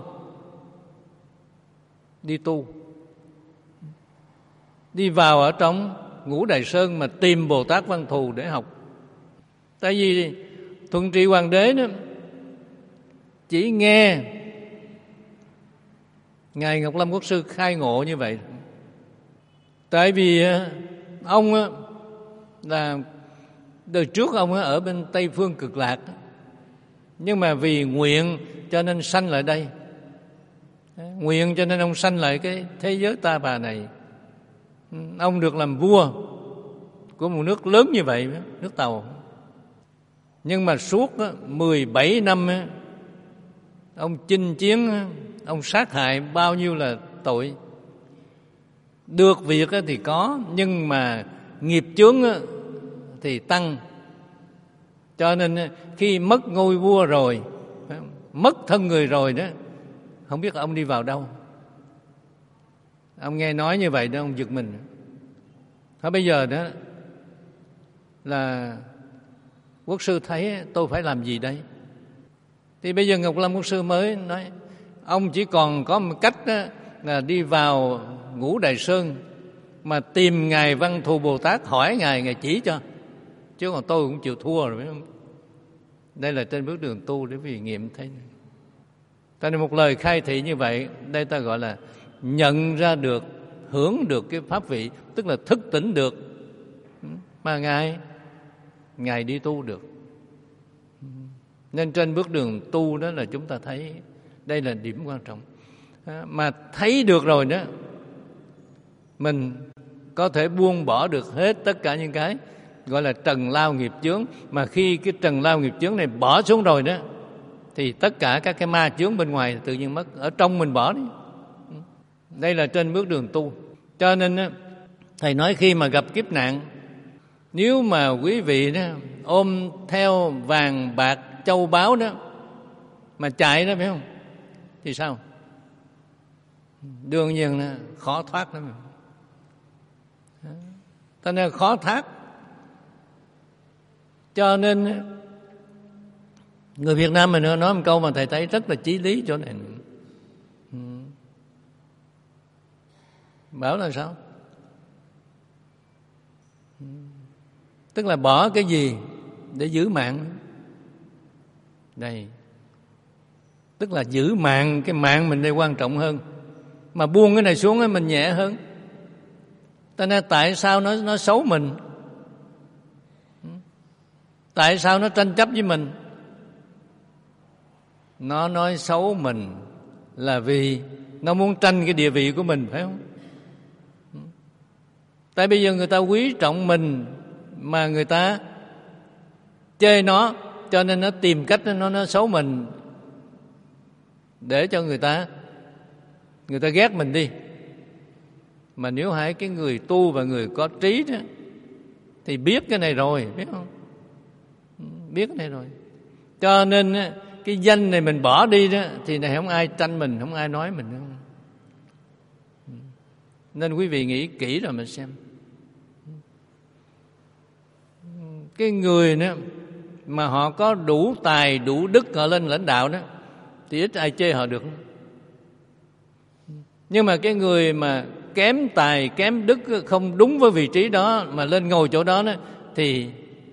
đi tu, đi vào ở trong Ngũ Đài Sơn mà tìm Bồ Tát Văn Thù để học. Tại vì Thuận Trị Hoàng đế đó chỉ nghe Ngài Ngọc Lâm Quốc sư khai ngộ như vậy. Tại vì ông là đời trước ông ở bên Tây Phương Cực Lạc, nhưng mà vì nguyện cho nên sanh lại đây. Nguyện cho nên ông sanh lại cái thế giới ta bà này. Ông được làm vua của một nước lớn như vậy, nước Tàu. Nhưng mà suốt mười bảy năm ông chinh chiến, ông sát hại bao nhiêu là tội. Được việc thì có, nhưng mà nghiệp chướng thì tăng. Cho nên khi mất ngôi vua rồi, mất thân người rồi đó, không biết ông đi vào đâu. Ông nghe nói như vậy đó, ông giật mình. Thôi bây giờ đó là Quốc sư thấy tôi phải làm gì đây? Thì bây giờ Ngọc Lâm Quốc sư mới nói, ông chỉ còn có một cách đó, là đi vào Ngũ Đài Sơn mà tìm Ngài Văn Thù Bồ Tát, hỏi Ngài, Ngài chỉ cho. Chứ còn tôi cũng chịu thua rồi, phải không? Đây là trên bước đường tu để vì nghiệm thấy. Tại nên một lời khai thị như vậy, đây ta gọi là nhận ra được hưởng được cái pháp vị, tức là thức tỉnh được, mà Ngài Ngài đi tu được. Nên trên bước đường tu đó là chúng ta thấy đây là điểm quan trọng. Mà thấy được rồi đó, mình có thể buông bỏ được hết tất cả những cái gọi là trần lao nghiệp chướng. Mà khi cái trần lao nghiệp chướng này bỏ xuống rồi đó, thì tất cả các cái ma chướng bên ngoài tự nhiên mất, ở trong mình bỏ đi. Đây là trên bước đường tu. Cho nên Thầy nói khi mà gặp kiếp nạn, nếu mà quý vị đó ôm theo vàng bạc châu báu đó mà chạy đó, phải không, thì sao? Đương nhiên là khó thoát lắm. Cho nên khó thoát. Cho nên người Việt Nam mình nói một câu mà Thầy thấy rất là chí lý chỗ này. Bảo là sao? Tức là bỏ cái gì để giữ mạng. Đây, tức là giữ mạng, cái mạng mình đây quan trọng hơn. Mà buông cái này xuống mình nhẹ hơn. Cho nên tại sao nó, nó xấu mình? Tại sao nó tranh chấp với mình? Nó nói xấu mình là vì nó muốn tranh cái địa vị của mình, phải không? Tại bây giờ người ta quý trọng mình mà người ta chê nó, cho nên nó tìm cách nó nó xấu mình để cho người ta người ta ghét mình đi. Mà nếu hai cái người tu và người có trí đó thì biết cái này rồi, biết không? Biết cái này rồi. Cho nên cái danh này mình bỏ đi đó thì này không ai tranh mình, không ai nói mình đâu. Nên quý vị nghĩ kỹ rồi mình xem. Cái người đó mà họ có đủ tài, đủ đức họ lên lãnh đạo đó thì ít ai chê họ được. Nhưng mà cái người mà kém tài, kém đức, không đúng với vị trí đó mà lên ngồi chỗ đó, đó thì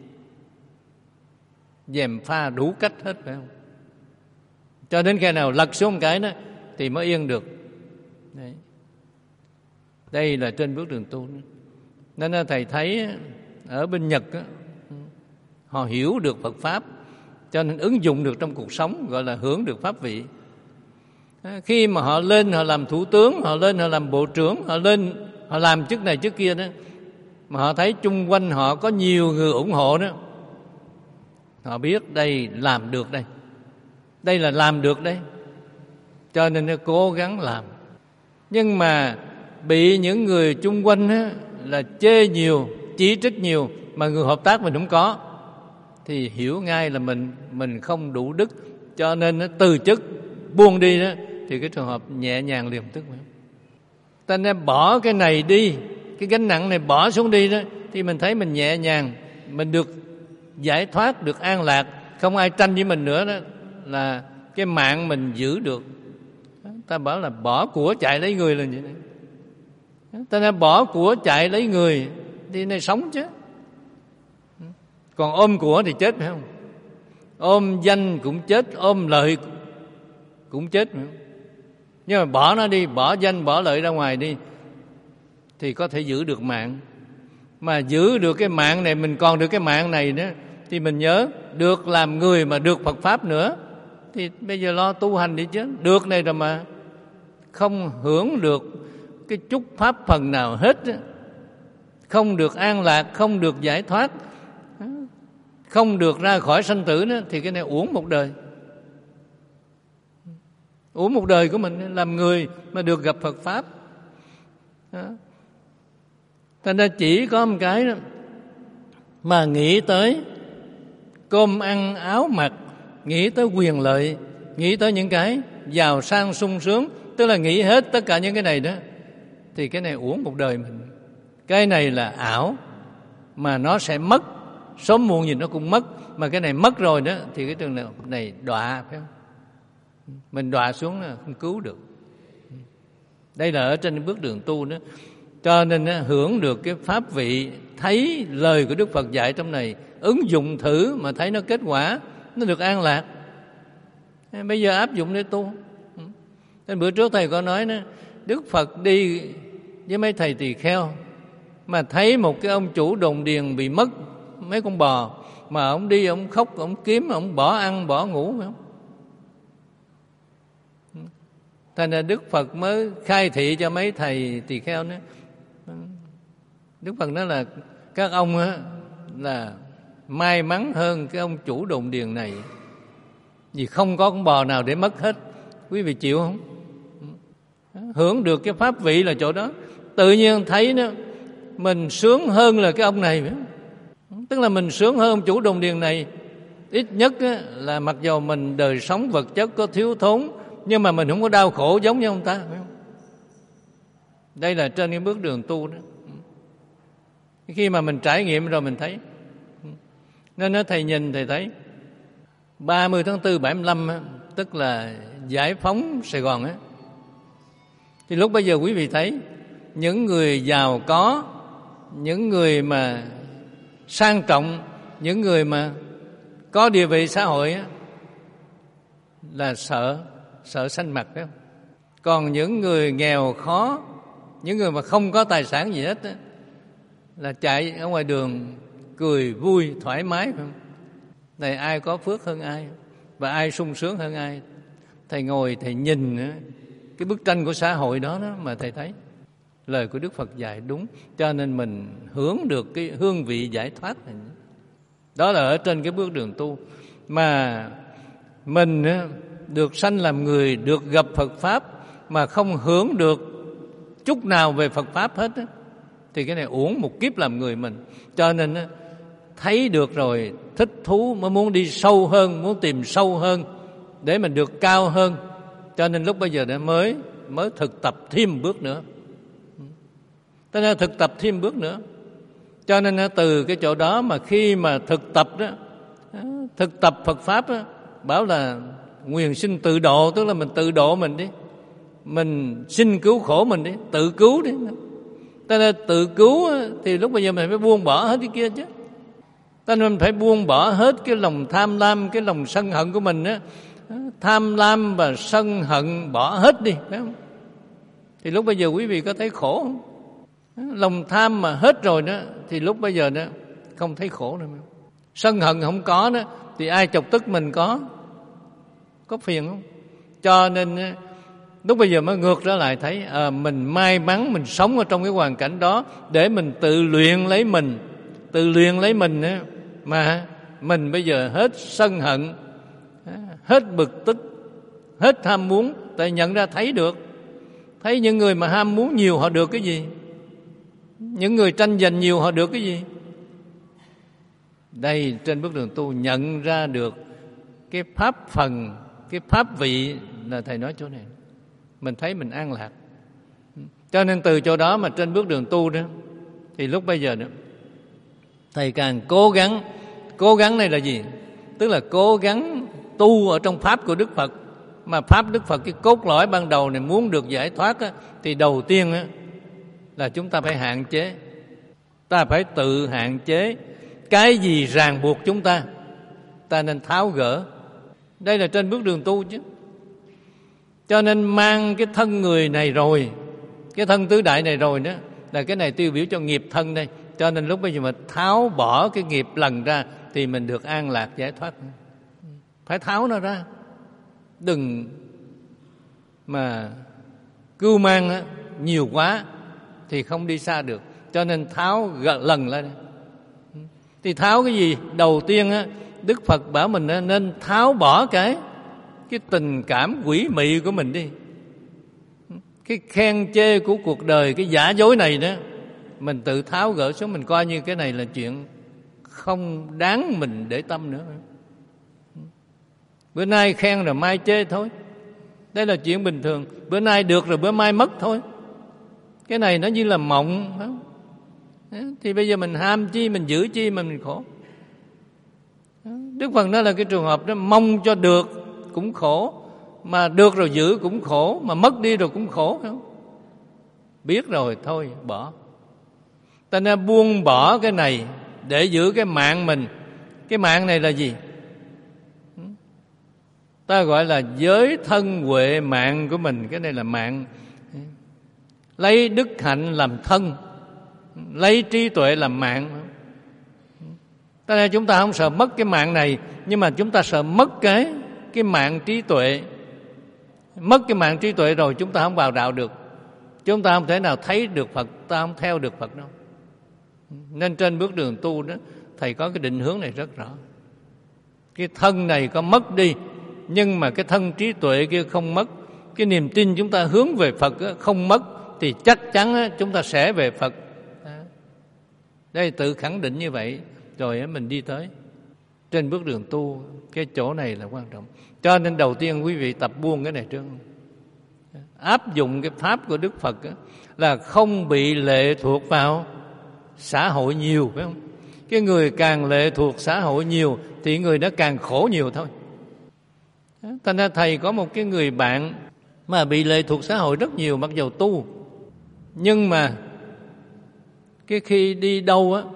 dèm pha đủ cách hết, phải không? Cho đến khi nào lật xuống một cái đó thì mới yên được. Đấy. Đây là trên bước đường tu. Nên Thầy thấy ở bên Nhật đó, họ hiểu được Phật Pháp cho nên ứng dụng được trong cuộc sống, gọi là hưởng được pháp vị. Khi mà họ lên họ làm thủ tướng, họ lên họ làm bộ trưởng, họ lên họ làm chức này chức kia đó, mà họ thấy chung quanh họ có nhiều người ủng hộ đó, họ biết đây làm được đây, đây là làm được đây, cho nên nó cố gắng làm. Nhưng mà bị những người chung quanh đó là chê nhiều, chỉ trích nhiều, mà người hợp tác mình không có, thì hiểu ngay là mình mình không đủ đức, cho nên nó từ chức buông đi đó, thì cái trường hợp nhẹ nhàng liền tức. Ta nên bỏ cái này đi, cái gánh nặng này bỏ xuống đi đó, thì mình thấy mình nhẹ nhàng, mình được giải thoát, được an lạc, không ai tranh với mình nữa đó, là cái mạng mình giữ được. Ta bảo là bỏ của chạy lấy người là như vậy. Ta nên bỏ của chạy lấy người thì này sống chứ. Còn ôm của thì chết, phải không? Ôm danh cũng chết, ôm lợi cũng chết, phải không? Nhưng mà bỏ nó đi, bỏ danh, bỏ lợi ra ngoài đi, thì có thể giữ được mạng. Mà giữ được cái mạng này, mình còn được cái mạng này nữa, thì mình nhớ được làm người mà được Phật Pháp nữa, thì bây giờ lo tu hành đi chứ. Được này rồi mà không hưởng được cái chút pháp phần nào hết, không được an lạc, không được giải thoát, không được ra khỏi sanh tử nữa, thì cái này uổng một đời. Uổng một đời của mình làm người mà được gặp Phật Pháp. Thành ra chỉ có một cái đó, mà nghĩ tới cơm ăn áo mặc, nghĩ tới quyền lợi, nghĩ tới những cái giàu sang sung sướng, tức là nghĩ hết tất cả những cái này đó, thì cái này uổng một đời mình. Cái này là ảo, mà nó sẽ mất, sớm muộn gì nó cũng mất. Mà cái này mất rồi đó thì cái trường này đọa, phải không? Mình đọa xuống là không cứu được. Đây là ở trên bước đường tu đó. Cho nên hưởng được cái pháp vị, thấy lời của Đức Phật dạy trong này, ứng dụng thử mà thấy nó kết quả, nó được an lạc. Bây giờ áp dụng để tu. Nên bữa trước Thầy có nói đó, Đức Phật đi với mấy thầy tỳ kheo, mà thấy một cái ông chủ đồn điền bị mất mấy con bò, mà ông đi ông khóc, ông kiếm, ông bỏ ăn bỏ ngủ, phải không? Thành ra Đức Phật mới khai thị cho mấy thầy tỳ kheo nữa. Đức Phật nói là các ông á là may mắn hơn cái ông chủ đồn điền này, vì không có con bò nào để mất hết. Quý vị chịu không? Hưởng được cái pháp vị là chỗ đó, tự nhiên thấy nó mình sướng hơn là cái ông này, phải không? Tức là mình sướng hơn ông chủ đồn điền này. Ít nhất á, là mặc dù mình đời sống vật chất có thiếu thốn, nhưng mà mình không có đau khổ giống như ông ta, phải không? Đây là trên cái bước đường tu đó. Khi mà mình trải nghiệm rồi mình thấy. Nên nó thầy nhìn thầy thấy ba mươi tháng tư bảy mươi lăm á, tức là giải phóng Sài Gòn á, thì lúc bây giờ quý vị thấy những người giàu có, những người mà sang trọng, những người mà có địa vị xã hội á, là sợ sợ xanh mặt, phải không? Còn những người nghèo khó, những người mà không có tài sản gì hết á, là chạy ở ngoài đường cười vui thoải mái, phải không? Này ai có phước hơn ai, và ai sung sướng hơn ai. Thầy ngồi thầy nhìn cái bức tranh của xã hội đó, đó mà thầy thấy lời của Đức Phật dạy đúng, cho nên mình hưởng được cái hương vị giải thoát này. Đó là ở trên cái bước đường tu mà mình được sanh làm người, được gặp Phật Pháp mà không hưởng được chút nào về Phật Pháp hết á, thì cái này uổng một kiếp làm người mình. Cho nên thấy được rồi thích thú, mới muốn đi sâu hơn, muốn tìm sâu hơn để mình được cao hơn. Cho nên lúc bây giờ đã mới mới thực tập thêm bước nữa. Cho nên thực tập thêm bước nữa. Cho nên từ cái chỗ đó mà khi mà thực tập đó, thực tập Phật Pháp đó, bảo là nguyện sinh tự độ, tức là mình tự độ mình đi, mình xin cứu khổ mình đi, tự cứu đi. Cho nên tự cứu thì lúc bây giờ mình phải buông bỏ hết cái kia chứ. Cho nên mình phải buông bỏ hết cái lòng tham lam, cái lòng sân hận của mình á. Tham lam và sân hận bỏ hết đi, phải không? Thì lúc bây giờ quý vị có thấy khổ không? Lòng tham mà hết rồi đó, thì lúc bây giờ đó không thấy khổ nữa. Sân hận không có đó, thì ai chọc tức mình có có phiền không? Cho nên lúc bây giờ mới ngược trở lại thấy à, mình may mắn mình sống ở trong cái hoàn cảnh đó để mình tự luyện lấy mình, tự luyện lấy mình á, mà mình bây giờ hết sân hận, hết bực tức, hết ham muốn. Tại nhận ra thấy được, thấy những người mà ham muốn nhiều họ được cái gì, những người tranh giành nhiều họ được cái gì. Đây trên bước đường tu nhận ra được cái pháp phần, cái pháp vị là thầy nói chỗ này, mình thấy mình an lạc. Cho nên từ chỗ đó mà trên bước đường tu đó, thì lúc bây giờ đó thầy càng cố gắng. Cố gắng này là gì? Tức là cố gắng tu ở trong pháp của Đức Phật. Mà pháp Đức Phật, cái cốt lõi ban đầu này muốn được giải thoát á, thì đầu tiên á, là chúng ta phải hạn chế. Ta phải tự hạn chế. Cái gì ràng buộc chúng ta, ta nên tháo gỡ. Đây là trên bước đường tu chứ. Cho nên mang cái thân người này rồi, cái thân tứ đại này rồi đó, là cái này tiêu biểu cho nghiệp thân đây. Cho nên lúc bây giờ mà tháo bỏ cái nghiệp lần ra thì mình được an lạc giải thoát. Phải tháo nó ra, đừng mà cưu mang á, nhiều quá thì không đi xa được. Cho nên tháo lần lên. Thì tháo cái gì? Đầu tiên á, Đức Phật bảo mình nên tháo bỏ cái cái tình cảm quỷ mị của mình đi. Cái khen chê của cuộc đời, cái giả dối này đó, mình tự tháo gỡ xuống. Mình coi như cái này là chuyện không đáng mình để tâm nữa. Bữa nay khen rồi mai chê thôi, đây là chuyện bình thường. Bữa nay được rồi bữa mai mất thôi. Cái này nó như là mộng, phải không? Thì bây giờ mình ham chi, mình giữ chi mà mình khổ. Đức Phật nói là cái trường hợp đó, mong cho được cũng khổ, mà được rồi giữ cũng khổ, mà mất đi rồi cũng khổ, phải không? Biết rồi thôi bỏ. Ta nên buông bỏ cái này để giữ cái mạng mình. Cái mạng này là gì? Ta gọi là giới thân huệ mạng của mình. Cái này là mạng lấy đức hạnh làm thân, lấy trí tuệ làm mạng. Cho nên chúng ta không sợ mất cái mạng này, nhưng mà chúng ta sợ mất cái cái mạng trí tuệ. Mất cái mạng trí tuệ rồi chúng ta không vào đạo được. Chúng ta không thể nào thấy được Phật, ta không theo được Phật đâu. Nên trên bước đường tu đó, Thầy có cái định hướng này rất rõ. Cái thân này có mất đi, nhưng mà cái thân trí tuệ kia không mất. Cái niềm tin chúng ta hướng về Phật không mất, thì chắc chắn chúng ta sẽ về Phật. Đây tự khẳng định như vậy, rồi mình đi tới. Trên bước đường tu, cái chỗ này là quan trọng. Cho nên đầu tiên quý vị tập buông cái này trước. Áp dụng cái pháp của Đức Phật là không bị lệ thuộc vào xã hội nhiều, phải không? Cái người càng lệ thuộc xã hội nhiều thì người đó càng khổ nhiều thôi. Thành ra Thầy có một cái người bạn mà bị lệ thuộc xã hội rất nhiều, mặc dù tu. Nhưng mà cái khi đi đâu á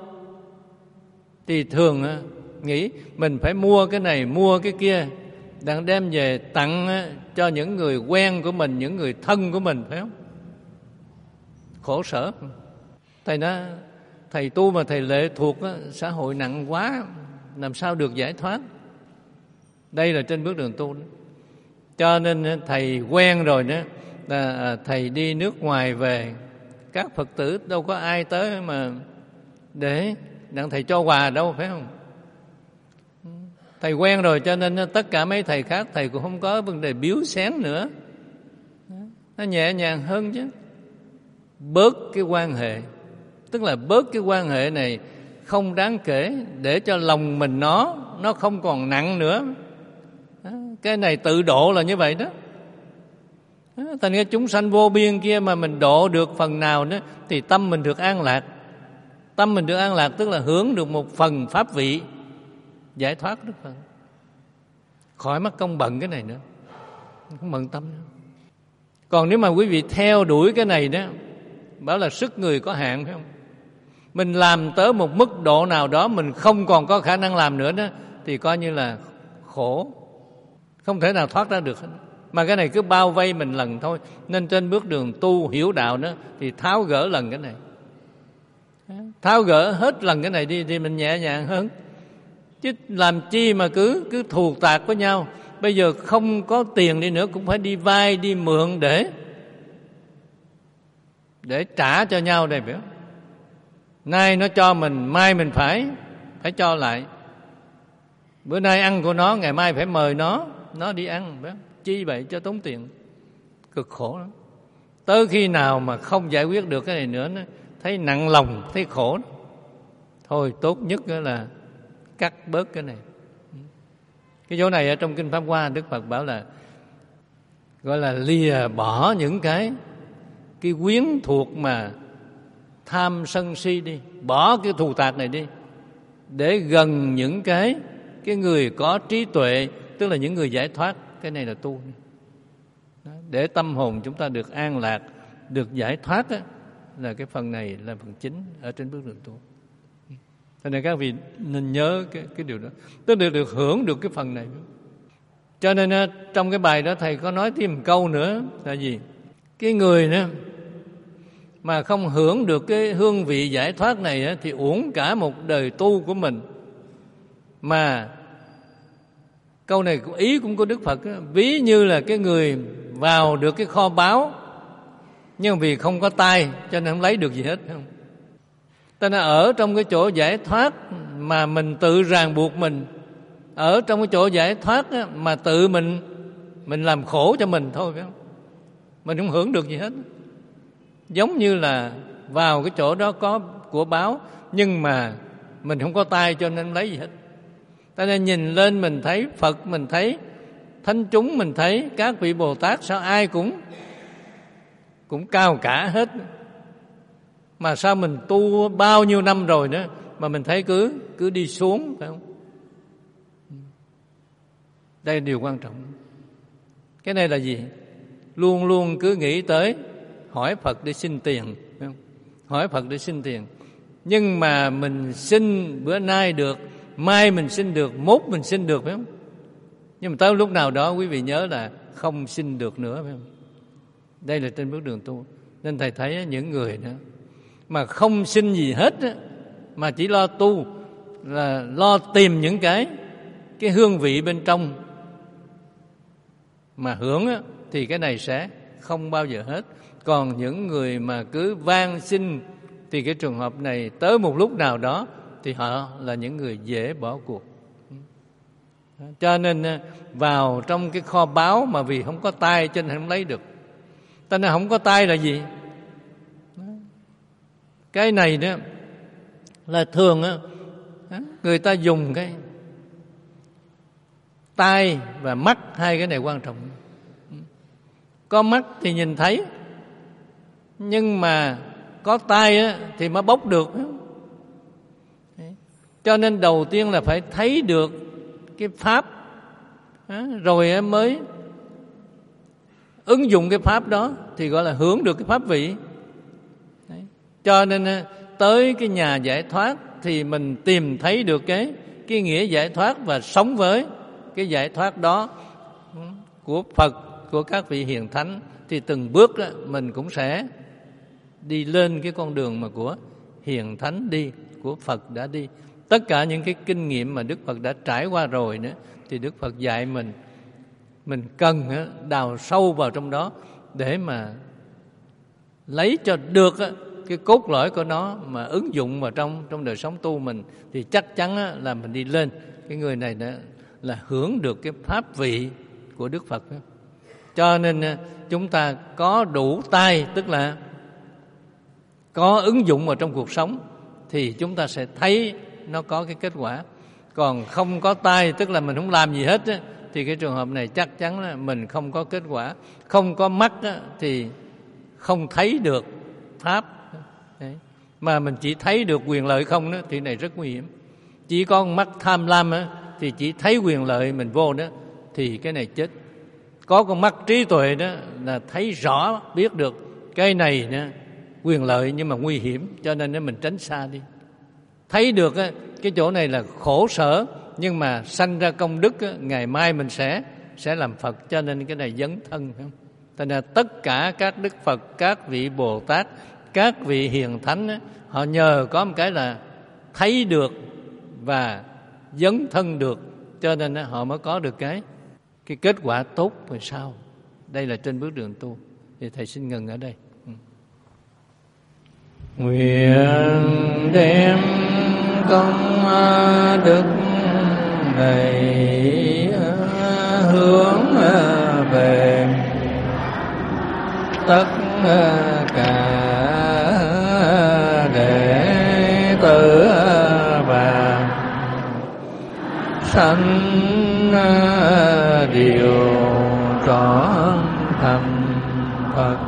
thì thường á, nghĩ mình phải mua cái này, mua cái kia, đang đem về tặng á, cho những người quen của mình, những người thân của mình, phải không? Khổ sở. Thầy nói, thầy tu mà thầy lệ thuộc á, xã hội nặng quá, làm sao được giải thoát? Đây là trên bước đường tu đó. Cho nên thầy quen rồi đó, là thầy đi nước ngoài về, các Phật tử đâu có ai tới mà để đặng thầy cho quà đâu, phải không? Thầy quen rồi, cho nên tất cả mấy thầy khác thầy cũng không có vấn đề biếu xén nữa. Nó nhẹ nhàng hơn chứ. Bớt cái quan hệ, tức là bớt cái quan hệ này không đáng kể, để cho lòng mình nó nó không còn nặng nữa. Cái này tự độ là như vậy đó. Thành ra chúng sanh vô biên kia mà mình độ được phần nào đó thì tâm mình được an lạc. Tâm mình được an lạc tức là hưởng được một phần pháp vị giải thoát Đức Phật. Khỏi mắc công bận cái này nữa, không bận tâm nữa. Còn nếu mà quý vị theo đuổi cái này đó, bảo là sức người có hạn, phải không? Mình làm tới một mức độ nào đó mình không còn có khả năng làm nữa đó, thì coi như là khổ, không thể nào thoát ra được. Mà cái này cứ bao vây mình lần thôi. Nên trên bước đường tu hiểu đạo đó thì tháo gỡ lần cái này, tháo gỡ hết lần cái này đi thì mình nhẹ nhàng hơn. Chứ làm chi mà cứ cứ thù tạc với nhau. Bây giờ không có tiền đi nữa cũng phải đi vay đi mượn để để trả cho nhau đây, phải không? Nay nó cho mình, mai mình phải phải cho lại. Bữa nay ăn của nó, ngày mai phải mời nó nó đi ăn, phải không? Chi vậy cho tốn tiền, cực khổ lắm. Tới khi nào mà không giải quyết được cái này nữa, nó thấy nặng lòng, thấy khổ, thôi tốt nhất là cắt bớt cái này. Cái chỗ này ở trong Kinh Pháp Hoa, Đức Phật bảo là gọi là lìa bỏ những cái cái quyến thuộc mà tham sân si đi, bỏ cái thù tạc này đi, để gần những cái cái người có trí tuệ, tức là những người giải thoát. Cái này là tu. Đó, để tâm hồn chúng ta được an lạc, được giải thoát á, là cái phần này là phần chính ở trên bước đường tu. Cho nên các vị nên nhớ cái, cái điều đó, tức là được hưởng được cái phần này. Cho nên trong cái bài đó thầy có nói thêm một câu nữa là gì? Cái người nữa mà không hưởng được cái hương vị giải thoát này á, thì uổng cả một đời tu của mình. Mà câu này ý cũng của Đức Phật á, ví như là cái người vào được cái kho báu, nhưng vì không có tay cho nên không lấy được gì hết, không? Ta nên ở trong cái chỗ giải thoát mà mình tự ràng buộc mình, ở trong cái chỗ giải thoát á, mà tự mình mình làm khổ cho mình thôi, phải không? Mình không hưởng được gì hết. Giống như là vào cái chỗ đó có của báo, nhưng mà mình không có tay cho nên không lấy gì hết. Ta nên nhìn lên mình thấy Phật, mình thấy thánh chúng, mình thấy các vị Bồ Tát, sao ai cũng cũng cao cả hết. Mà sao mình tu bao nhiêu năm rồi nữa mà mình thấy cứ cứ đi xuống, phải không? Đây là điều quan trọng. Cái này là gì? Luôn luôn cứ nghĩ tới hỏi Phật để xin tiền, phải không? Hỏi Phật để xin tiền. Nhưng mà mình xin bữa nay được, mai mình xin được, mốt mình xin được, phải không? Nhưng mà tới lúc nào đó quý vị nhớ là không xin được nữa, phải không? Đây là trên bước đường tu. Nên thầy thấy những người đó mà không xin gì hết mà chỉ lo tu, là lo tìm những cái cái hương vị bên trong mà hưởng á, thì cái này sẽ không bao giờ hết. Còn những người mà cứ van xin thì cái trường hợp này tới một lúc nào đó thì họ là những người dễ bỏ cuộc. Cho nên vào trong cái kho báu mà vì không có tay cho nên không lấy được. Ta nói không có tay là gì? Cái này đó là thường á, người ta dùng cái tai và mắt, hai cái này quan trọng. Có mắt thì nhìn thấy, nhưng mà có tai á, thì mới bốc được. Cho nên đầu tiên là phải thấy được cái pháp, rồi em mới ứng dụng cái pháp đó thì gọi là hưởng được cái pháp vị. Đấy. Cho nên tới cái nhà giải thoát thì mình tìm thấy được cái cái nghĩa giải thoát và sống với cái giải thoát đó của Phật, của các vị hiền thánh, thì từng bước đó, mình cũng sẽ đi lên cái con đường mà của hiền thánh đi, của Phật đã đi. Tất cả những cái kinh nghiệm mà Đức Phật đã trải qua rồi nữa thì Đức Phật dạy mình mình cần đào sâu vào trong đó để mà lấy cho được cái cốt lõi của nó mà ứng dụng vào trong trong đời sống tu mình, thì chắc chắn là mình đi lên. Cái người này đó là hưởng được cái pháp vị của Đức Phật. Cho nên chúng ta có đủ tay, tức là có ứng dụng vào trong cuộc sống, thì chúng ta sẽ thấy nó có cái kết quả. Còn không có tay, tức là mình không làm gì hết á, thì cái trường hợp này chắc chắn là mình không có kết quả. Không có mắt á, thì không thấy được pháp. Đấy. Mà mình chỉ thấy được quyền lợi không đó, thì này rất nguy hiểm. Chỉ có mắt tham lam á, thì chỉ thấy quyền lợi mình vô đó, thì cái này chết. Có con mắt trí tuệ đó là thấy rõ, biết được cái này đó, quyền lợi nhưng mà nguy hiểm, cho nên mình tránh xa đi. Thấy được á, cái chỗ này là khổ sở, nhưng mà sanh ra công đức á, ngày mai mình sẽ sẽ làm Phật, cho nên cái này dấn thân. Cho nên tất cả các Đức Phật, các vị Bồ Tát, các vị hiền thánh á, họ nhờ có một cái là thấy được và dấn thân được, cho nên á, họ mới có được cái cái kết quả tốt về sau. Đây là trên bước đường tu. Thì thầy xin ngừng ở đây. Nguyện đem công đức này hướng về tất cả đệ tử và sanh đều trọn thành Phật.